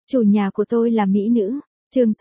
Chủ nhà của tôi là mỹ nữ. Chương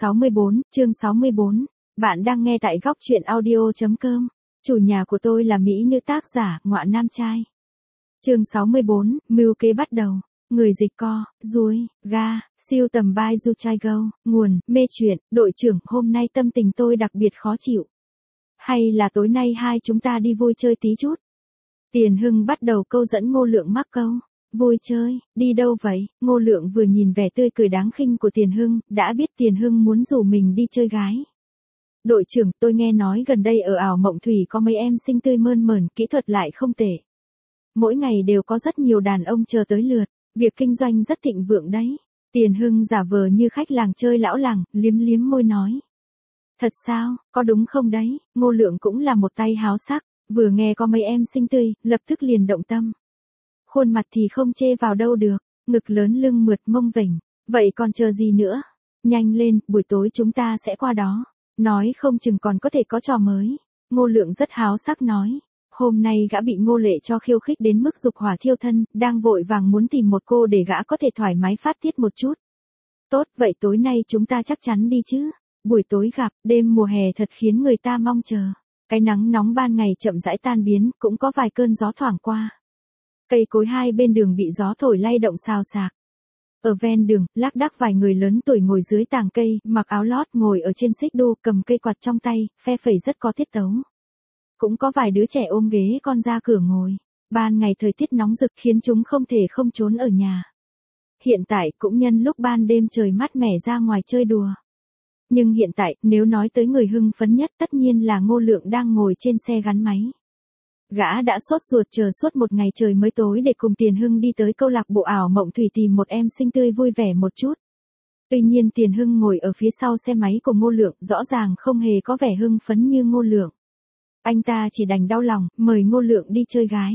64. Bạn đang nghe tại góc truyện audio.com. Chủ nhà của tôi là mỹ nữ, tác giả Ngọa Nam Trai. Chương 64, mưu kế bắt đầu. Người dịch co, ruồi, ga, siêu tầm by Du Trai Go. Nguồn, mê truyện. Đội trưởng, hôm nay tâm tình tôi đặc biệt khó chịu. Hay là tối nay hai chúng ta đi vui chơi tí chút? Tiền Hưng bắt đầu câu dẫn Ngô Lượng mắc câu. Vui chơi, đi đâu vậy? Ngô Lượng vừa nhìn vẻ tươi cười đáng khinh của Tiền Hưng, đã biết Tiền Hưng muốn rủ mình đi chơi gái. Đội trưởng, tôi nghe nói gần đây ở ảo Mộng Thủy có mấy em xinh tươi mơn mởn, kỹ thuật lại không tệ. Mỗi ngày đều có rất nhiều đàn ông chờ tới lượt, việc kinh doanh rất thịnh vượng đấy. Tiền Hưng giả vờ như khách làng chơi lão làng, liếm liếm môi nói. Thật sao, có đúng không đấy? Ngô Lượng cũng là một tay háo sắc, vừa nghe có mấy em xinh tươi, lập tức liền động tâm. Khuôn mặt thì không chê vào đâu được, ngực lớn lưng mượt mông vểnh, vậy còn chờ gì nữa? Nhanh lên, buổi tối chúng ta sẽ qua đó, nói không chừng còn có thể có trò mới. Ngô Lượng rất háo sắc nói, hôm nay gã bị Ngô Lệ cho khiêu khích đến mức dục hỏa thiêu thân, đang vội vàng muốn tìm một cô để gã có thể thoải mái phát tiết một chút. Tốt, vậy tối nay chúng ta chắc chắn đi chứ? Buổi tối gặp, đêm mùa hè thật khiến người ta mong chờ. Cái nắng nóng ban ngày chậm rãi tan biến, cũng có vài cơn gió thoảng qua. Cây cối hai bên đường bị gió thổi lay động xào xạc. Ở ven đường, lác đác vài người lớn tuổi ngồi dưới tàng cây, mặc áo lót ngồi ở trên xích đu, cầm cây quạt trong tay, phe phẩy rất có tiết tấu. Cũng có vài đứa trẻ ôm ghế con ra cửa ngồi. Ban ngày thời tiết nóng rực khiến chúng không thể không trốn ở nhà. Hiện tại cũng nhân lúc ban đêm trời mát mẻ ra ngoài chơi đùa. Nhưng hiện tại, nếu nói tới người hưng phấn nhất tất nhiên là Ngô Lượng đang ngồi trên xe gắn máy. Gã đã sốt ruột chờ suốt một ngày trời mới tối để cùng Tiền Hưng đi tới câu lạc bộ ảo Mộng Thủy tìm một em xinh tươi vui vẻ một chút. Tuy nhiên Tiền Hưng ngồi ở phía sau xe máy của Ngô Lượng rõ ràng không hề có vẻ hưng phấn như Ngô Lượng. Anh ta chỉ đành đau lòng, mời Ngô Lượng đi chơi gái.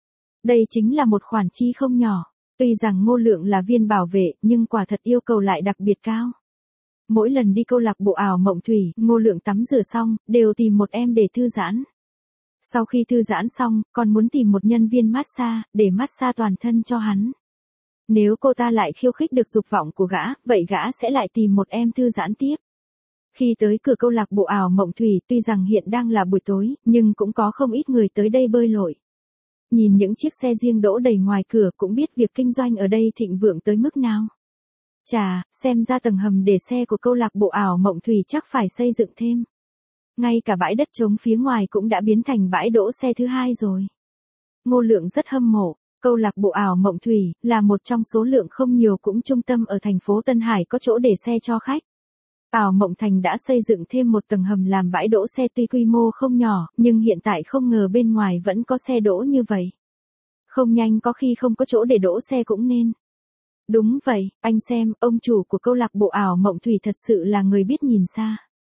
Đây chính là một khoản chi không nhỏ, tuy rằng Ngô Lượng là viên bảo vệ nhưng quả thật yêu cầu lại đặc biệt cao. Mỗi lần đi câu lạc bộ ảo Mộng Thủy, Ngô Lượng tắm rửa xong, đều tìm một em để thư giãn. Sau khi thư giãn xong, còn muốn tìm một nhân viên massage, để massage toàn thân cho hắn. Nếu cô ta lại khiêu khích được dục vọng của gã, vậy gã sẽ lại tìm một em thư giãn tiếp. Khi tới cửa câu lạc bộ ảo Mộng Thủy, tuy rằng hiện đang là buổi tối, nhưng cũng có không ít người tới đây bơi lội. Nhìn những chiếc xe riêng đỗ đầy ngoài cửa cũng biết việc kinh doanh ở đây thịnh vượng tới mức nào. Chà, xem ra tầng hầm để xe của câu lạc bộ ảo Mộng Thủy chắc phải xây dựng thêm. Ngay cả bãi đất trống phía ngoài cũng đã biến thành bãi đỗ xe thứ hai rồi. Ngô Lượng rất hâm mộ, câu lạc bộ ảo Mộng Thủy là một trong số lượng không nhiều cũng trung tâm ở thành phố Tân Hải có chỗ để xe cho khách. Ảo Mộng Thành đã xây dựng thêm một tầng hầm làm bãi đỗ xe, tuy quy mô không nhỏ, nhưng hiện tại không ngờ bên ngoài vẫn có xe đỗ như vậy. Không nhanh có khi không có chỗ để đỗ xe cũng nên. Đúng vậy, anh xem, ông chủ của câu lạc bộ ảo Mộng Thủy thật sự là người biết nhìn xa.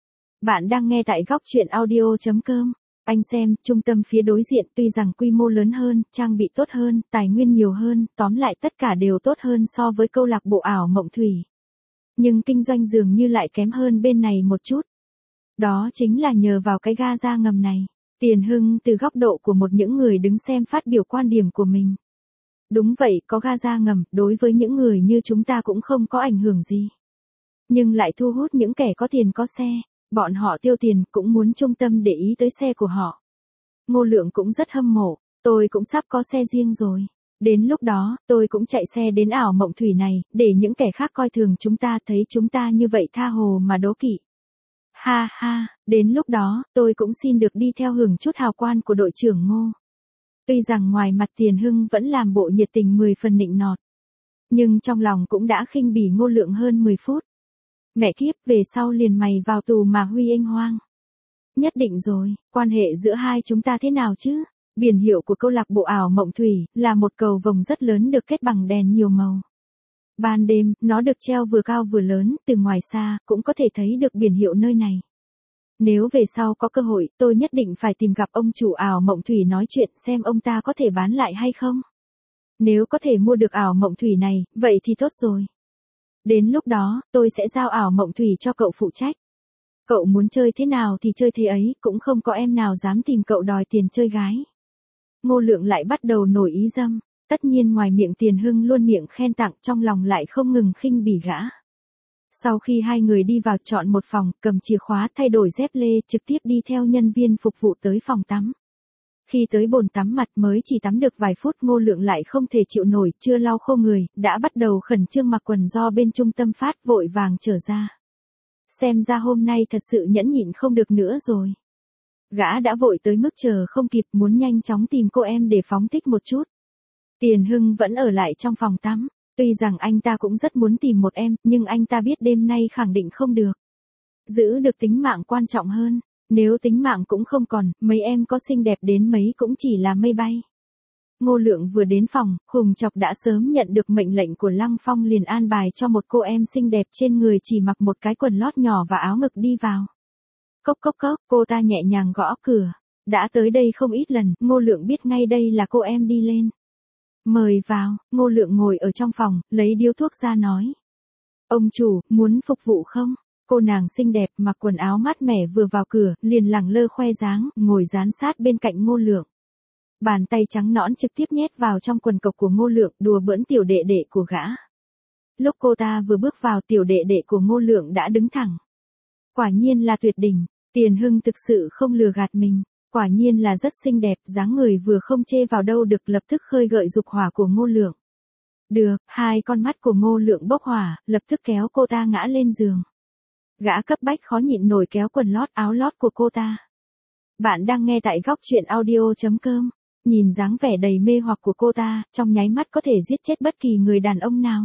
Bạn đang nghe tại góc truyện audio.com. Anh xem, trung tâm phía đối diện tuy rằng quy mô lớn hơn, trang bị tốt hơn, tài nguyên nhiều hơn, tóm lại tất cả đều tốt hơn so với câu lạc bộ ảo Mộng Thủy. Nhưng kinh doanh dường như lại kém hơn bên này một chút. Đó chính là nhờ vào cái ga ra ngầm này. Tiền Hưng từ góc độ của một những người đứng xem phát biểu quan điểm của mình. Đúng vậy, có ga ra ngầm, đối với những người như chúng ta cũng không có ảnh hưởng gì. Nhưng lại thu hút những kẻ có tiền có xe. Bọn họ tiêu tiền cũng muốn trung tâm để ý tới xe của họ. Ngô Lượng cũng rất hâm mộ, tôi cũng sắp có xe riêng rồi. Đến lúc đó, tôi cũng chạy xe đến ảo Mộng Thủy này, để những kẻ khác coi thường chúng ta thấy chúng ta như vậy tha hồ mà đố kỵ. Ha ha, đến lúc đó, tôi cũng xin được đi theo hưởng chút hào quang của đội trưởng Ngô. Tuy rằng ngoài mặt Tiền Hưng vẫn làm bộ nhiệt tình 10 phần nịnh nọt. Nhưng trong lòng cũng đã khinh bỉ Ngô Lượng hơn 10 phút. Mẹ kiếp, về sau liền mày vào tù mà huy anh hoang. Nhất định rồi, quan hệ giữa hai chúng ta thế nào chứ? Biển hiệu của câu lạc bộ ảo Mộng Thủy là một cầu vồng rất lớn được kết bằng đèn nhiều màu. Ban đêm, nó được treo vừa cao vừa lớn, từ ngoài xa cũng có thể thấy được biển hiệu nơi này. Nếu về sau có cơ hội, tôi nhất định phải tìm gặp ông chủ ảo Mộng Thủy nói chuyện xem ông ta có thể bán lại hay không. Nếu có thể mua được ảo Mộng Thủy này, vậy thì tốt rồi. Đến lúc đó, tôi sẽ giao ảo Mộng Thủy cho cậu phụ trách. Cậu muốn chơi thế nào thì chơi thế ấy, cũng không có em nào dám tìm cậu đòi tiền chơi gái. Ngô Lượng lại bắt đầu nổi ý dâm, tất nhiên ngoài miệng Tiền Hưng luôn miệng khen tặng, trong lòng lại không ngừng khinh bỉ gã. Sau khi hai người đi vào chọn một phòng, cầm chìa khóa thay đổi dép lê, trực tiếp đi theo nhân viên phục vụ tới phòng tắm. Khi tới bồn tắm mặt mới chỉ tắm được vài phút, Ngô Lượng lại không thể chịu nổi, chưa lau khô người, đã bắt đầu khẩn trương mặc quần do bên trung tâm phát, vội vàng trở ra. Xem ra hôm nay thật sự nhẫn nhịn không được nữa rồi. Gã đã vội tới mức chờ không kịp, muốn nhanh chóng tìm cô em để phóng thích một chút. Tiền Hưng vẫn ở lại trong phòng tắm. Tuy rằng anh ta cũng rất muốn tìm một em, nhưng anh ta biết đêm nay khẳng định không được. Giữ được tính mạng quan trọng hơn. Nếu tính mạng cũng không còn, mấy em có xinh đẹp đến mấy cũng chỉ là mây bay. Ngô Lượng vừa đến phòng, Hùng Chọc đã sớm nhận được mệnh lệnh của Lăng Phong, liền an bài cho một cô em xinh đẹp trên người chỉ mặc một cái quần lót nhỏ và áo ngực đi vào. Cốc cốc cốc, cô ta nhẹ nhàng gõ cửa. Đã tới đây không ít lần, Ngô Lượng biết ngay đây là cô em đi lên. Mời vào. Ngô Lượng ngồi ở trong phòng, lấy điếu thuốc ra nói. Ông chủ, muốn phục vụ không? Cô nàng xinh đẹp mặc quần áo mát mẻ vừa vào cửa, liền lẳng lơ khoe dáng, ngồi dán sát bên cạnh Ngô Lượng. Bàn tay trắng nõn trực tiếp nhét vào trong quần cộc của Ngô Lượng, đùa bỡn tiểu đệ đệ của gã. Lúc cô ta vừa bước vào, tiểu đệ đệ của Ngô Lượng đã đứng thẳng. Quả nhiên là tuyệt đỉnh, Tiền Hưng thực sự không lừa gạt mình. Quả nhiên là rất xinh đẹp, dáng người vừa không chê vào đâu được, lập tức khơi gợi dục hỏa của Ngô Lượng. Được, hai con mắt của Ngô Lượng bốc hỏa, lập tức kéo cô ta ngã lên giường. Gã cấp bách khó nhịn nổi kéo quần lót áo lót của cô ta. Bạn đang nghe tại góc truyện audio.com. Nhìn dáng vẻ đầy mê hoặc của cô ta, trong nháy mắt có thể giết chết bất kỳ người đàn ông nào.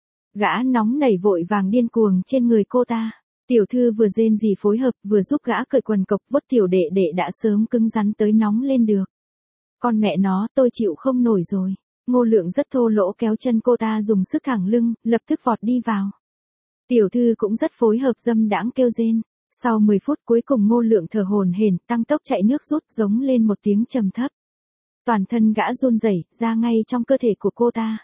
Gã nóng nảy vội vàng điên cuồng trên người cô ta. Tiểu thư vừa rên rỉ phối hợp, vừa giúp gã cởi quần cộc, vuốt tiểu đệ đệ đã sớm cứng rắn tới nóng lên được. Con mẹ nó, tôi chịu không nổi rồi. Ngô Lượng rất thô lỗ kéo chân cô ta dùng sức thẳng lưng, lập tức vọt đi vào. Tiểu thư cũng rất phối hợp, dâm đãng kêu rên. Sau 10 phút cuối cùng Ngô Lượng thở hổn hển, tăng tốc chạy nước rút, giống lên một tiếng trầm thấp. Toàn thân gã run rẩy ra ngay trong cơ thể của cô ta.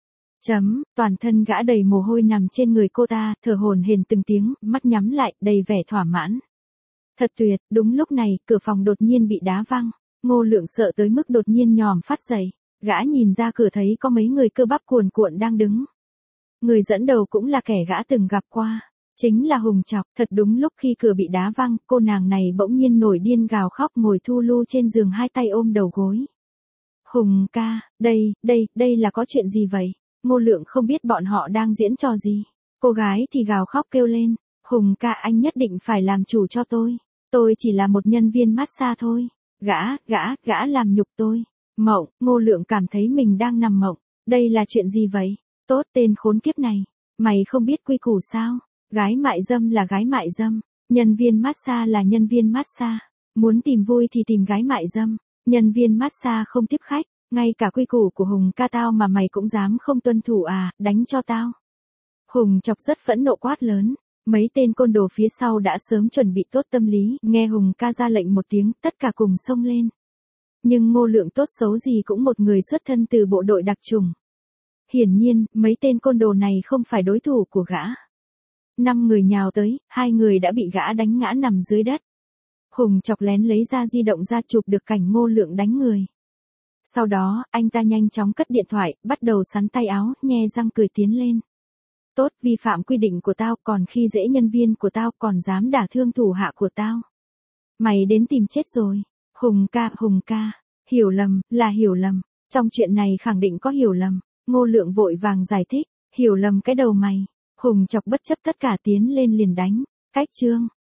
Toàn thân gã đầy mồ hôi nằm trên người cô ta, thở hổn hển từng tiếng, mắt nhắm lại, đầy vẻ thỏa mãn. Thật tuyệt. Đúng lúc này, cửa phòng đột nhiên bị đá văng. Ngô Lượng sợ tới mức đột nhiên nhòm phát dậy. Gã nhìn ra cửa thấy có mấy người cơ bắp cuồn cuộn đang đứng. Người dẫn đầu cũng là kẻ gã từng gặp qua. Chính là Hùng Chọc. Thật đúng lúc khi cửa bị đá văng, cô nàng này bỗng nhiên nổi điên gào khóc, ngồi thu lu trên giường, hai tay ôm đầu gối. Hùng ca, đây là có chuyện gì vậy? Ngô Lượng không biết bọn họ đang diễn trò gì. Cô gái thì gào khóc kêu lên. Hùng ca, anh nhất định phải làm chủ cho tôi. Tôi chỉ là một nhân viên massage thôi. Gã làm nhục tôi. Mộng, Ngô Lượng cảm thấy mình đang nằm mộng. Đây là chuyện gì vậy? Tốt, tên khốn kiếp này. Mày không biết quy củ sao? Gái mại dâm là gái mại dâm. Nhân viên massage là nhân viên massage. Muốn tìm vui thì tìm gái mại dâm. Nhân viên massage không tiếp khách. Ngay cả quy củ của Hùng ca tao mà mày cũng dám không tuân thủ à, đánh cho tao. Hùng Chọc rất phẫn nộ quát lớn. Mấy tên côn đồ phía sau đã sớm chuẩn bị tốt tâm lý, nghe Hùng ca ra lệnh một tiếng, tất cả cùng xông lên. Nhưng Ngô Lượng tốt xấu gì cũng một người xuất thân từ bộ đội đặc chủng. Hiển nhiên, mấy tên côn đồ này không phải đối thủ của gã. 5 người nhào tới, 2 người đã bị gã đánh ngã nằm dưới đất. Hùng Chọc lén lấy ra di động ra chụp được cảnh Ngô Lượng đánh người. Sau đó, anh ta nhanh chóng cất điện thoại, bắt đầu sắn tay áo, nhe răng cười tiến lên. Tốt, vi phạm quy định của tao, còn khi dễ nhân viên của tao, còn dám đả thương thủ hạ của tao. Mày đến tìm chết rồi. Hùng ca, hiểu lầm, là hiểu lầm. Trong chuyện này khẳng định có hiểu lầm. Ngô Lượng vội vàng giải thích, hiểu lầm cái đầu mày. Hùng Chọc bất chấp tất cả tiến lên liền đánh. Cách chương.